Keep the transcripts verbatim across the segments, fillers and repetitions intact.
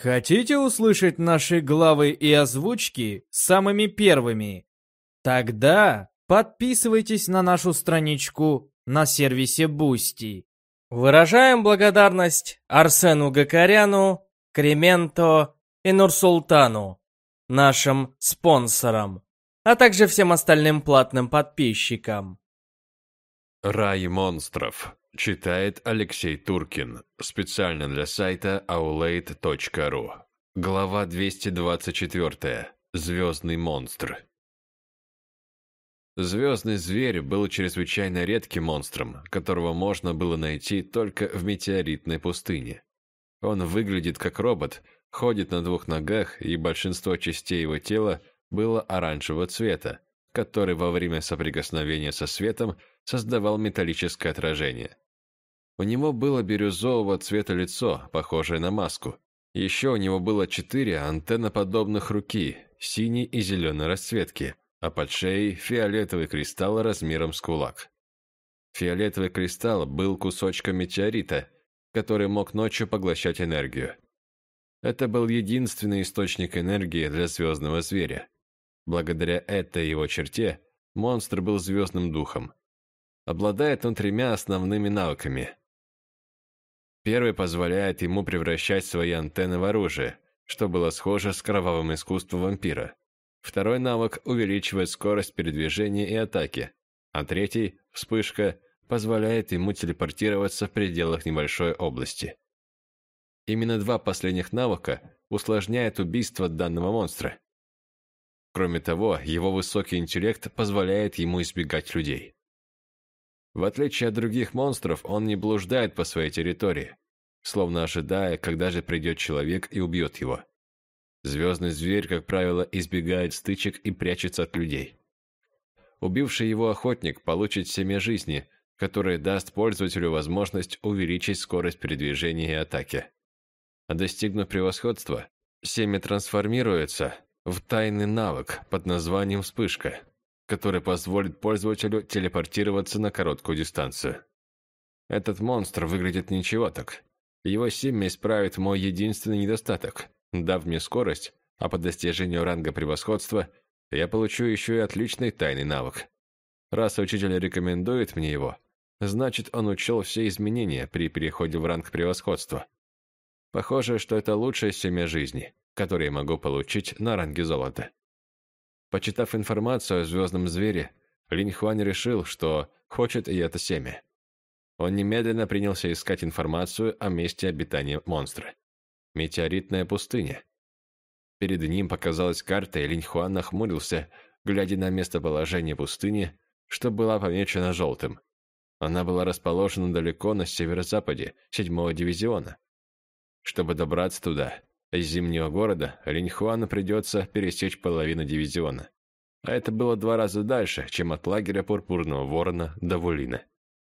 Хотите услышать наши главы и озвучки самыми первыми? Тогда подписывайтесь на нашу страничку на сервисе Boosty. Выражаем благодарность Арсену Гакаряну, Кременто и Нурсултану, нашим спонсорам, а также всем остальным платным подписчикам. Рай монстров. Читает Алексей Туркин. Специально для сайта аулейт точка ру. Глава двести двадцать четыре. Звездный монстр. Звездный зверь был чрезвычайно редким монстром, которого можно было найти только в метеоритной пустыне. Он выглядит как робот, ходит на двух ногах, и большинство частей его тела было оранжевого цвета, который во время соприкосновения со светом создавал металлическое отражение. У него было бирюзового цвета лицо, похожее на маску. Еще у него было четыре антенноподобных руки, синей и зеленой расцветки, а под шеей фиолетовый кристалл размером с кулак. Фиолетовый кристалл был кусочком метеорита, который мог ночью поглощать энергию. Это был единственный источник энергии для звездного зверя. Благодаря этой его черте монстр был звездным духом. Обладает он тремя основными навыками. Первый позволяет ему превращать свои антенны в оружие, что было схоже с кровавым искусством вампира. Второй навык увеличивает скорость передвижения и атаки, а третий, вспышка, позволяет ему телепортироваться в пределах небольшой области. Именно два последних навыка усложняют убийство данного монстра. Кроме того, его высокий интеллект позволяет ему избегать людей. В отличие от других монстров, он не блуждает по своей территории, словно ожидая, когда же придет человек и убьет его. Звездный зверь, как правило, избегает стычек и прячется от людей. Убивший его охотник получит семя жизни, которое даст пользователю возможность увеличить скорость передвижения и атаки. А достигнув превосходства, семя трансформируется в тайный навык под названием «Вспышка», который позволит пользователю телепортироваться на короткую дистанцию. Этот монстр выглядит ничего так. Его семя исправит мой единственный недостаток, дав мне скорость, а по достижению ранга превосходства я получу еще и отличный тайный навык. Раз учитель рекомендует мне его, значит, он учел все изменения при переходе в ранг превосходства. Похоже, что это лучшее семя жизни, которое я могу получить на ранге золота. Почитав информацию о звездном звере, Линь Хуань решил, что хочет и это семя. Он немедленно принялся искать информацию о месте обитания монстра. Метеоритная пустыня. Перед ним показалась карта, и Линь Хуан нахмурился, глядя на местоположение пустыни, что была помечена желтым. Она была расположена далеко на северо-западе седьмого дивизиона. Чтобы добраться туда, из зимнего города, Линь Хуану придется пересечь половину дивизиона. А это было два раза дальше, чем от лагеря Пурпурного Ворона до Вулина.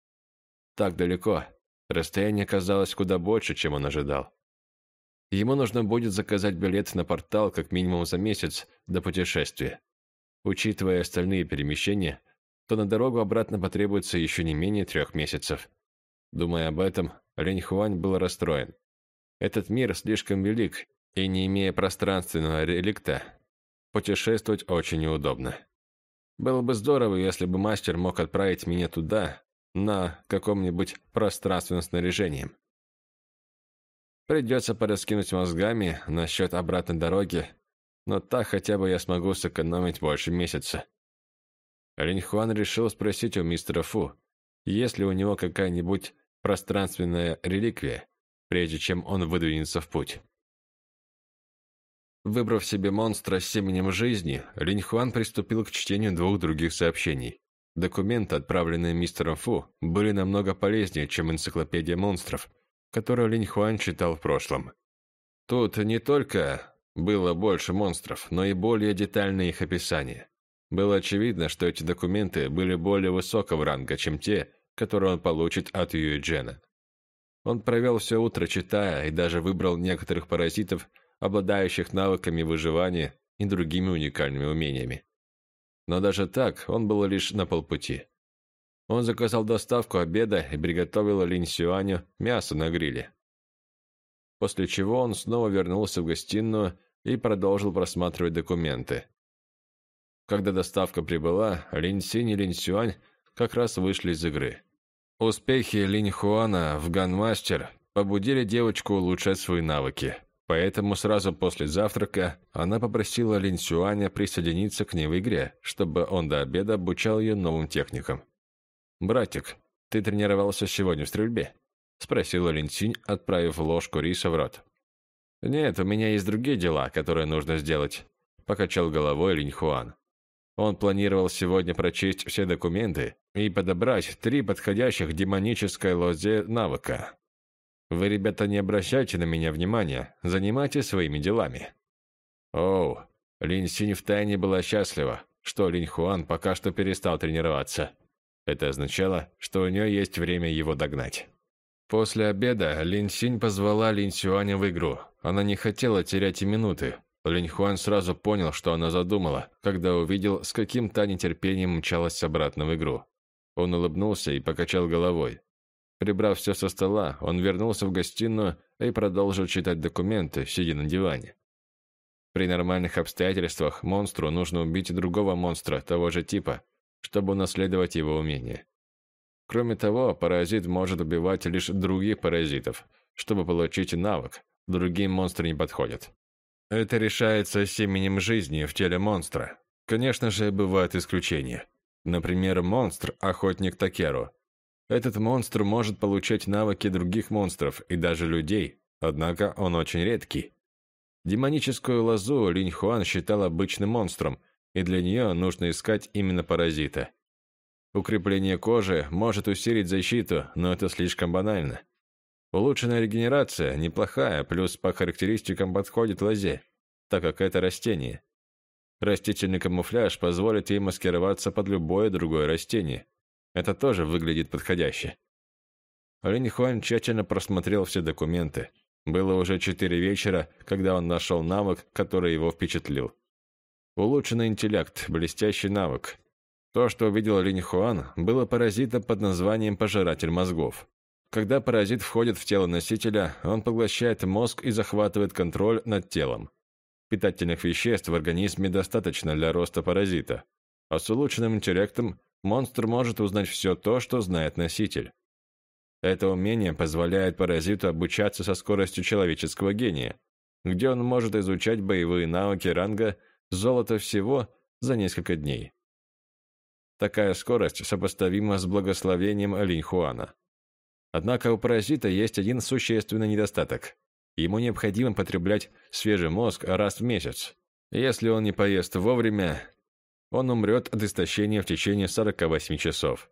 Так далеко. Расстояние казалось куда больше, чем он ожидал. Ему нужно будет заказать билет на портал как минимум за месяц до путешествия. Учитывая остальные перемещения, то на дорогу обратно потребуется еще не менее трех месяцев. Думая об этом, Линь Хуань был расстроен. Этот мир слишком велик, и не имея пространственного реликта, путешествовать очень неудобно. Было бы здорово, если бы мастер мог отправить меня туда, на каком-нибудь пространственном снаряжении. Придется пораскинуть мозгами насчет обратной дороги, но так хотя бы я смогу сэкономить больше месяца. Линь Хуан решил спросить у мистера Фу, есть ли у него какая-нибудь пространственная реликвия, прежде чем он выдвинется в путь. Выбрав себе монстра с семенем жизни, Линь Хуан приступил к чтению двух других сообщений. Документы, отправленные мистером Фу, были намного полезнее, чем энциклопедия монстров, которую Линь Хуан читал в прошлом. Тут не только было больше монстров, но и более детальное их описание. Было очевидно, что эти документы были более высокого ранга, чем те, которые он получит от Юэ Джена. Он провел все утро, читая, и даже выбрал некоторых паразитов, обладающих навыками выживания и другими уникальными умениями. Но даже так он был лишь на полпути. Он заказал доставку обеда и приготовил Линь Сюаню мясо на гриле. после чего он снова вернулся в гостиную и продолжил просматривать документы. Когда доставка прибыла, Линь Синь и Линь Сюань как раз вышли из игры. Успехи Линь Хуана в Ганмастер побудили девочку улучшать свои навыки, поэтому сразу после завтрака она попросила Линь Сюаня присоединиться к ней в игре, чтобы он до обеда обучал ее новым техникам. «Братик, ты тренировался сегодня в стрельбе?» – спросила Линь Синь, отправив ложку риса в рот. «Нет, у меня есть другие дела, которые нужно сделать», – покачал головой Линь Хуан. Он планировал сегодня прочесть все документы и подобрать три подходящих демонической лозе навыка. «Вы, ребята, не обращайте на меня внимания, занимайтесь своими делами». Оу, Линь Синь втайне была счастлива, что Линь Хуан пока что перестал тренироваться. Это означало, что у нее есть время его догнать. После обеда Линь Синь позвала Линь Сюаня в игру. Она не хотела терять и минуты. Линь Хуан сразу понял, что она задумала, когда увидел, с каким та нетерпением мчалась обратно в игру. Он улыбнулся и покачал головой. Прибрав все со стола, он вернулся в гостиную и продолжил читать документы, сидя на диване. При нормальных обстоятельствах монстру нужно убить другого монстра того же типа, чтобы унаследовать его умение. Кроме того, паразит может убивать лишь других паразитов, чтобы получить навык, другие монстры не подходят. Это решается семенем жизни в теле монстра. Конечно же, бывают исключения. Например, монстр – охотник Такеру. Этот монстр может получать навыки других монстров и даже людей, однако он очень редкий. Демоническую лозу Линь Хуан считал обычным монстром, и для нее нужно искать именно паразита. Укрепление кожи может усилить защиту, но это слишком банально. Улучшенная регенерация неплохая, плюс по характеристикам подходит лозе, так как это растение. Растительный камуфляж позволит ей маскироваться под любое другое растение. Это тоже выглядит подходяще. Линь Хуан тщательно просмотрел все документы. Было уже четыре вечера, когда он нашел навык, который его впечатлил. Улучшенный интеллект, блестящий навык. То, что увидел Линь Хуан, было паразитом под названием «Пожиратель мозгов». Когда паразит входит в тело носителя, он поглощает мозг и захватывает контроль над телом. Питательных веществ в организме достаточно для роста паразита. А с улучшенным интеллектом монстр может узнать все то, что знает носитель. Это умение позволяет паразиту обучаться со скоростью человеческого гения, где он может изучать боевые навыки ранга «Золото всего» за несколько дней. Такая скорость сопоставима с благословением Линь Хуана. Однако у паразита есть один существенный недостаток. Ему необходимо потреблять свежий мозг раз в месяц. Если он не поест вовремя, он умрет от истощения в течение сорока восьми часов.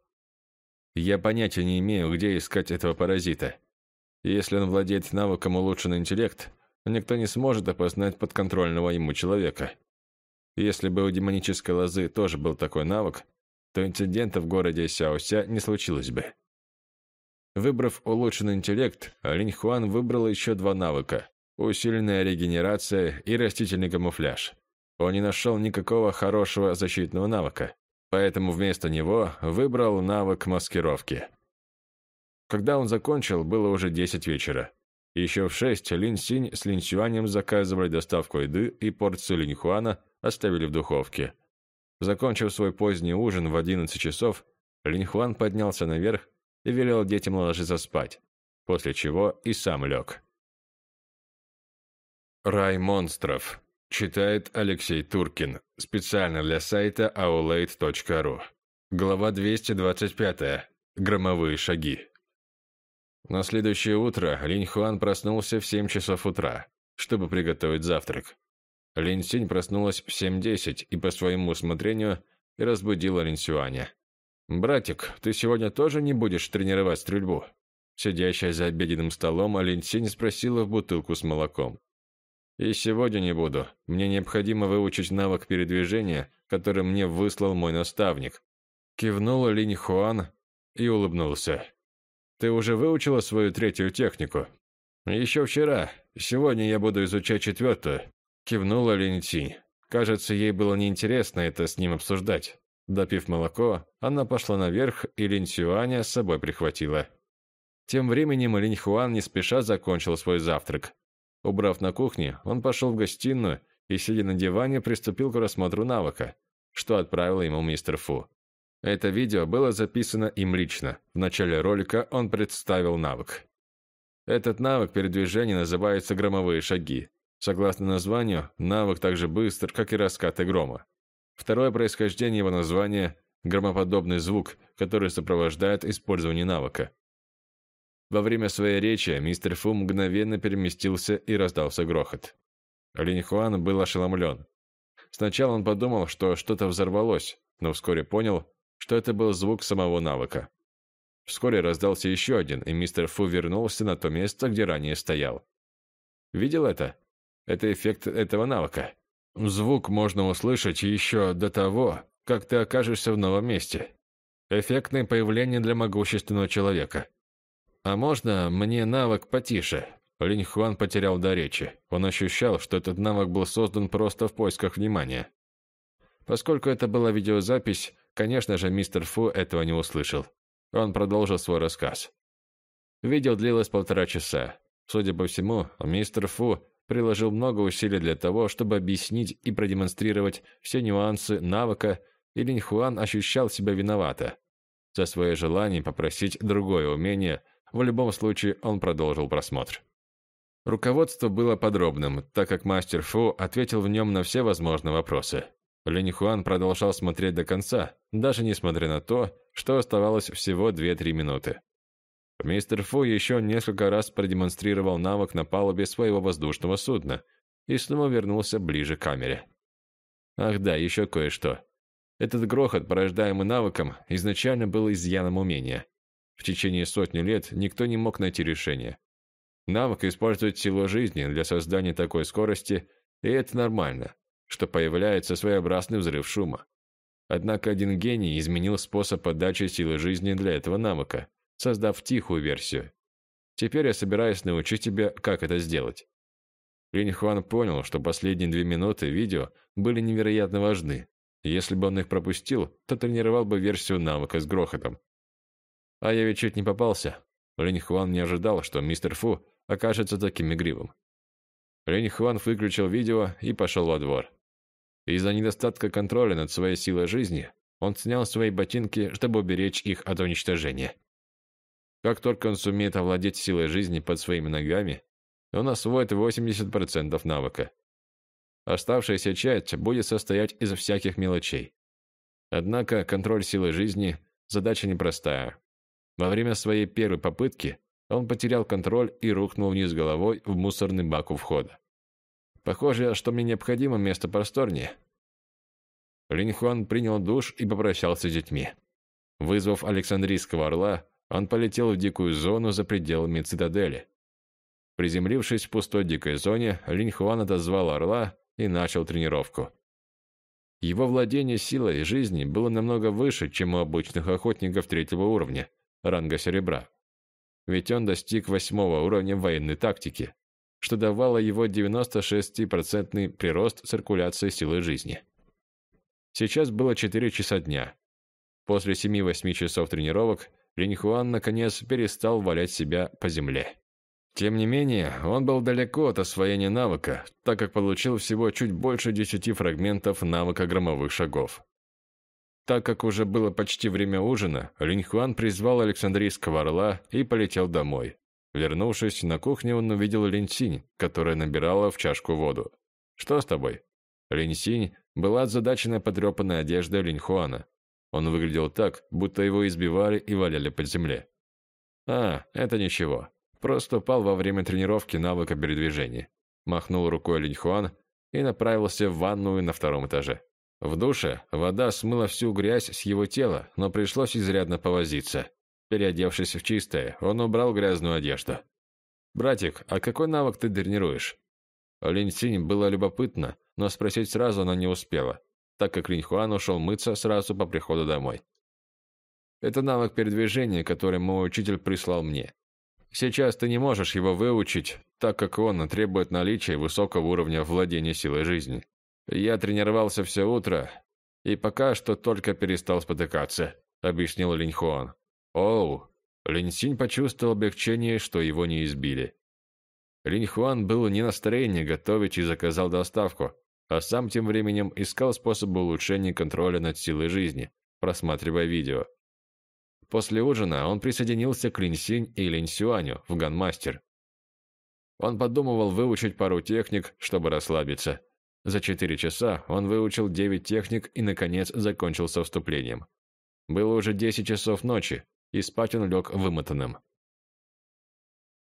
Я понятия не имею, где искать этого паразита. Если он владеет навыком улучшенный интеллект, никто не сможет опознать подконтрольного ему человека. Если бы у демонической лозы тоже был такой навык, то инцидента в городе Сяося не случилось бы. Выбрав улучшенный интеллект, Линь Хуан выбрал еще два навыка – усиленная регенерация и растительный камуфляж. Он не нашел никакого хорошего защитного навыка, поэтому вместо него выбрал навык маскировки. Когда он закончил, было уже десять вечера. Еще в шесть Линь Синь с Линь Сюанем заказывали доставку еды и порцию Линь Хуана оставили в духовке. Закончив свой поздний ужин в одиннадцать часов, Линь Хуан поднялся наверх и велел детям ложиться спать, после чего и сам лег. Рай монстров. Читает Алексей Туркин. Специально для сайта аулейт точка ру. Глава двести двадцать пять. Громовые шаги. На следующее утро Линь Хуан проснулся в семь часов утра, чтобы приготовить завтрак. Линь Синь проснулась в семь десять и по своему усмотрению разбудила Линь Сюаня. «Братик, ты сегодня тоже не будешь тренировать стрельбу?» Сидящая за обеденным столом, Линь Синь спросила в бутылку с молоком. «И сегодня не буду. Мне необходимо выучить навык передвижения, который мне выслал мой наставник». Кивнула Линь Хуан и улыбнулся. «Ты уже выучила свою третью технику?» «Еще вчера. Сегодня я буду изучать четвертую». Кивнула Линь Синь. Кажется, ей было неинтересно это с ним обсуждать. Допив молоко, она пошла наверх и Линь Сюаня с собой прихватила. Тем временем Линь Хуан не спеша закончил свой завтрак. Убрав на кухне, он пошел в гостиную и, сидя на диване, приступил к рассмотру навыка, что отправил ему мистер Фу. Это видео было записано им лично. В начале ролика он представил навык. Этот навык передвижения называется «Громовые шаги». Согласно названию, навык так же быстр, как и раскаты грома. Второе происхождение его названия – громоподобный звук, который сопровождает использование навыка. Во время своей речи мистер Фу мгновенно переместился и раздался грохот. Линь Хуан был ошеломлен. Сначала он подумал, что что-то взорвалось, но вскоре понял, что это был звук самого навыка. Вскоре раздался еще один, и мистер Фу вернулся на то место, где ранее стоял. Видел это? Это эффект этого навыка. Звук можно услышать еще до того, как ты окажешься в новом месте. Эффектное появление для могущественного человека. А можно мне навык потише? Линь Хуан потерял дар речи. Он ощущал, что этот навык был создан просто в поисках внимания. Поскольку это была видеозапись, конечно же, мистер Фу этого не услышал. Он продолжил свой рассказ. Видео длилось полтора часа. Судя по всему, мистер Фу приложил много усилий для того, чтобы объяснить и продемонстрировать все нюансы навыка, и Линь Хуан ощущал себя виновато за свое желание попросить другое умение. В любом случае, он продолжил просмотр. Руководство было подробным, так как мастер Фу ответил в нем на все возможные вопросы. Линь Хуан продолжал смотреть до конца, даже несмотря на то, что оставалось всего две-три минуты. Мистер Фу еще несколько раз продемонстрировал навык на палубе своего воздушного судна и снова вернулся ближе к камере. Ах да, еще кое-что. Этот грохот, порождаемый навыком, изначально был изъяном умения. В течение сотни лет никто не мог найти решение. Навык использует силу жизни для создания такой скорости, и это нормально, что появляется своеобразный взрыв шума. Однако один гений изменил способ подачи силы жизни для этого навыка, создав тихую версию. Теперь я собираюсь научить тебя, как это сделать. Линь Хуан понял, что последние две минуты видео были невероятно важны. Если бы он их пропустил, то тренировал бы версию навыка с грохотом. А я ведь чуть не попался. Линь Хуан не ожидал, что мистер Фу окажется таким игривым. Линь Хуан выключил видео и пошел во двор. Из-за недостатка контроля над своей силой жизни, он снял свои ботинки, чтобы уберечь их от уничтожения. Как только он сумеет овладеть силой жизни под своими ногами, он освоит восемьдесят процентов навыка. Оставшаяся часть будет состоять из всяких мелочей. Однако контроль силы жизни – задача непростая. Во время своей первой попытки он потерял контроль и рухнул вниз головой в мусорный бак у входа. Похоже, что мне необходимо место просторнее. Линь Хуан принял душ и попрощался с детьми. Вызвав Александрийского орла, он полетел в дикую зону за пределами цитадели. Приземлившись в пустой дикой зоне, Линь Хуан отозвал орла и начал тренировку. Его владение силой жизни было намного выше, чем у обычных охотников третьего уровня, ранга серебра. Ведь он достиг восьмого уровня военной тактики, что давало его девяносто шесть процентов прирост циркуляции силы жизни. Сейчас было четыре часа дня. После семи-восьми часов тренировок Линь Хуан наконец перестал валять себя по земле. Тем не менее, он был далеко от освоения навыка, так как получил всего чуть больше десяти фрагментов навыка громовых шагов. Так как уже было почти время ужина, Линь Хуан призвал Александрийского орла и полетел домой. Вернувшись на кухню, он увидел Линь Синь, которая набирала в чашку воду. «Что с тобой?» Линь Синь была озадачена потрепанной одеждой Линь Хуана. Он выглядел так, будто его избивали и валяли под земле. «А, это ничего. Просто упал во время тренировки навыка передвижения». Махнул рукой Линь Хуан и направился в ванную на втором этаже. В душе вода смыла всю грязь с его тела, но пришлось изрядно повозиться. Переодевшись в чистое, он убрал грязную одежду. «Братик, а какой навык ты тренируешь?» Линь Синь было любопытно, но спросить сразу она не успела, так как Линь Хуан ушел мыться сразу по приходу домой. «Это навык передвижения, который мой учитель прислал мне. Сейчас ты не можешь его выучить, так как он требует наличия высокого уровня владения силой жизни. Я тренировался все утро и пока что только перестал спотыкаться», — объяснил Линь Хуан. «Оу!» Линь Синь почувствовал облегчение, что его не избили. Линь Хуан был не в настроении готовить и заказал доставку, а сам тем временем искал способы улучшения контроля над силой жизни, просматривая видео. После ужина он присоединился к Линь Синь и Линь Сюаню в Ганмастер. Он подумывал выучить пару техник, чтобы расслабиться. За четыре часа он выучил девять техник и, наконец, закончил со вступлением. Было уже десять часов ночи, и спать он лег вымотанным.